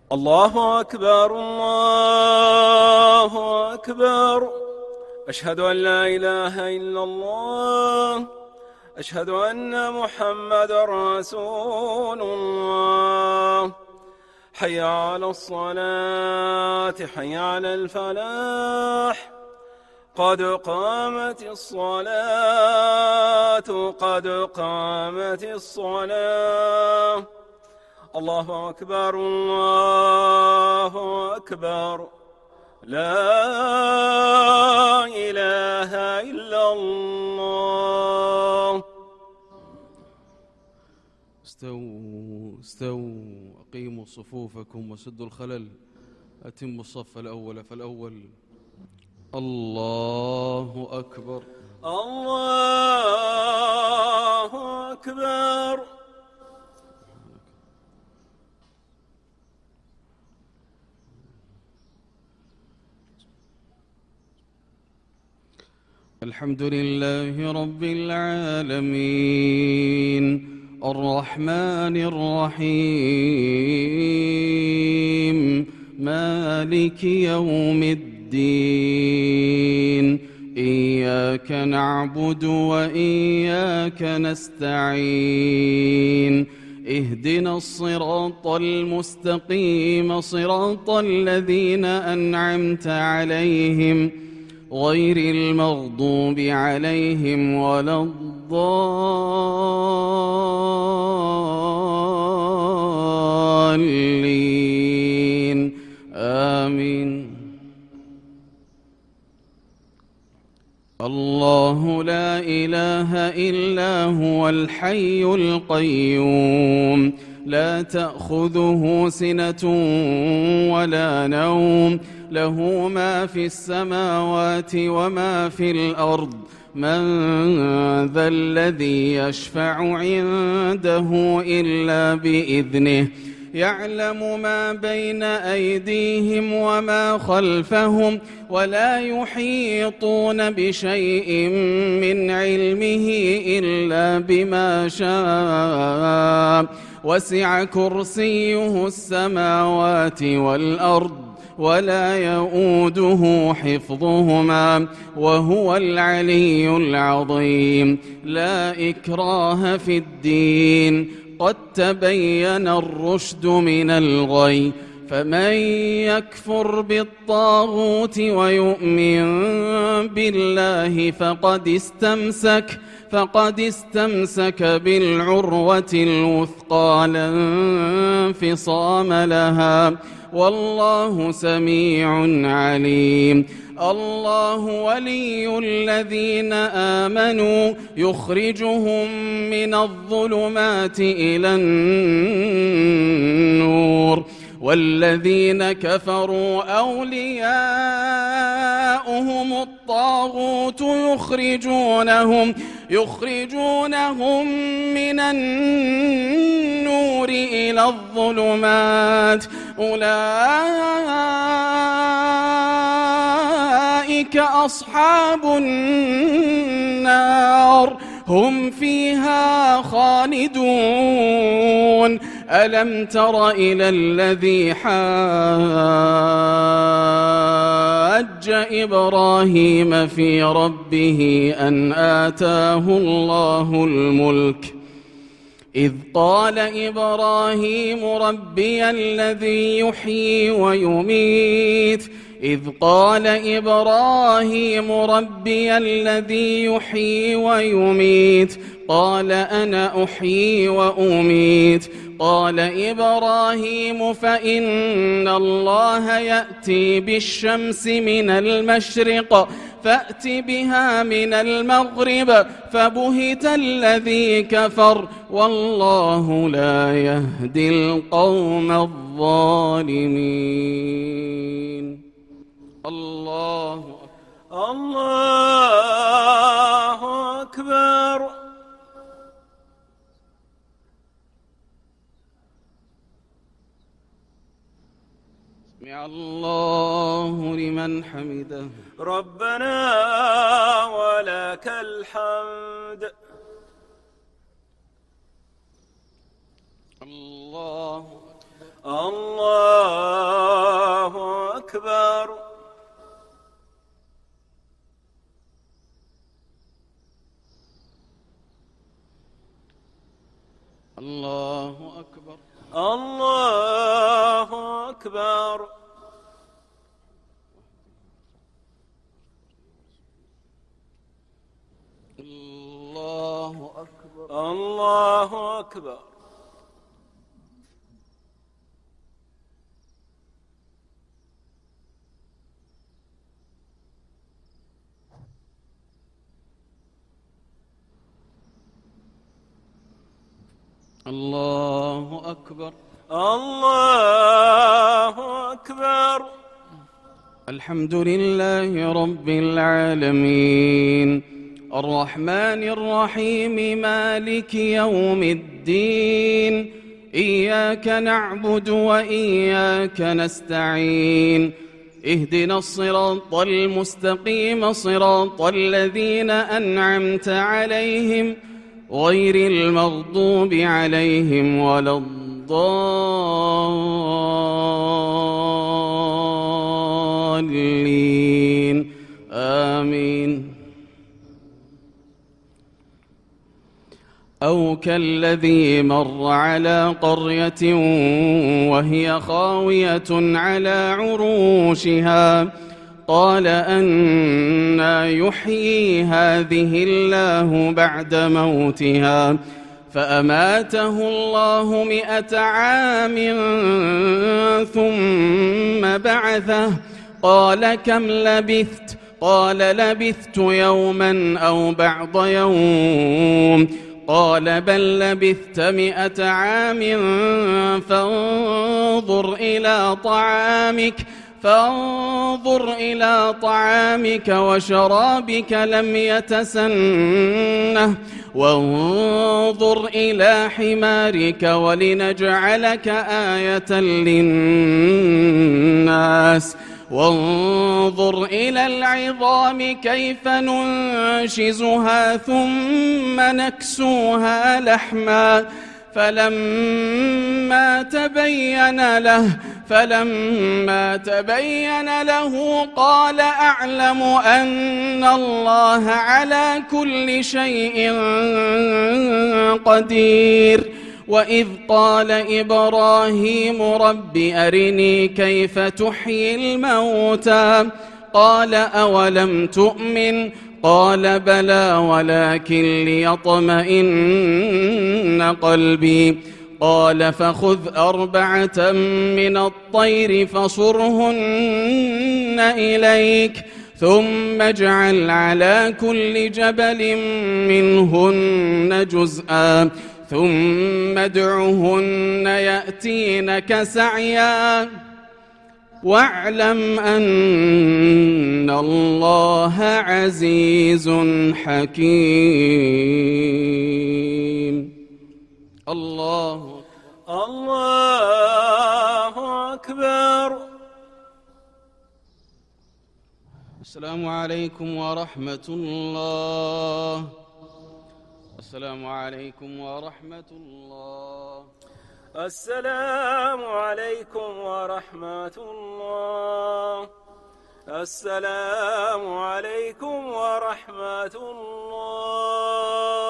الله أكبر الله أكبر. أشهد أن لا إله إلا الله. أشهد أن محمد رسول الله. حي على الصلاة حي على الفلاح. قد قامت الصلاة قد قامت الصلاة. الله أكبر الله أكبر. لا إله إلا الله. استووا أقيموا صفوفكم وسدوا الخلل. أتموا الصف الأول فالأول. الله أكبر الله أكبر. الحمد لله رب العالمين الرحمن الرحيم مالك يوم الدين. إياك نعبد وإياك نستعين. اهدنا الصراط المستقيم صراط الذين أنعمت عليهم غير المغضوب عليهم ولا الضالين آمين. الله لا إله إلا هو الحي القيوم لا تأخذه سنة ولا نوم له ما في السماوات وما في الأرض. من ذا الذي يشفع عنده إلا بإذنه. يعلم ما بين أيديهم وما خلفهم ولا يحيطون بشيء من علمه إلا بما شاء. وسع كرسيه السماوات والأرض ولا يؤوده حفظهما وهو العلي العظيم. لا إكراه في الدين قد تبين الرشد من الغي. فمن يكفر بالطاغوت ويؤمن بالله فقد استمسك بالعروة الوثقى لا انفصام لها والله سميع عليم. الله ولي الذين آمنوا يخرجهم من الظلمات إلى النور والذين كفروا أولياؤهم الطاغوت يخرجونهم من النور إلى الظلمات. أولئك أصحاب النار هم فيها خالدون. ألم تر إلى الذي حاج إبراهيم في ربه أن آتاه الله الملك إذ قال إبراهيم ربي الذي يحيي ويميت قال أنا أحيي وأميت. قال إبراهيم فإن الله يأتي بالشمس من المشرق فأت بها من المغرب فبهت الذي كفر والله لا يهدي القوم الظالمين. الله أكبر. سمع الله لمن حمده. ربنا ولك الحمد. الله الله أكبر. الله أكبر. الله أكبر. الله أكبر. الله أكبر. الله أكبر. الله أكبر. الحمد لله رب العالمين الرحمن الرحيم مالك يوم الدين إياك نعبد وإياك نستعين اهدنا الصراط المستقيم صراط الذين أنعمت عليهم غير المغضوب عليهم ولا الضالين آمين. أو كالذي مر على قرية وهي خاوية على عروشها قال أنى يحيي هذه الله بعد موتها فأماته الله 100 عام ثم بعثه قال كم لبثت قال لبثت يوما أو بعض يوم قال بل لبثت 100 عام فانظر إلى طعامك وشرابك لم يتسنه وانظر إلى حمارك ولنجعلك آية للناس وانظر إلى العظام كيف ننشزها ثم نكسوها لحما فلما تبين له قال أعلم أن الله على كل شيء قدير. وإذ قال إبراهيم رب أرني كيف تحيي الموتى قال أولم تؤمن قال بلى ولكن ليطمئن قلبي قال فخذ 4 من الطير فصرهن إليك ثم اجعل على كل جبل منهن جزءا ثم ادعهن يأتينك سعيا واعلم أن الله عزيز حكيم. الله أكبر. السلام عليكم ورحمة الله. السلام عليكم ورحمة الله. السلام عليكم ورحمة الله. السلام عليكم ورحمة الله.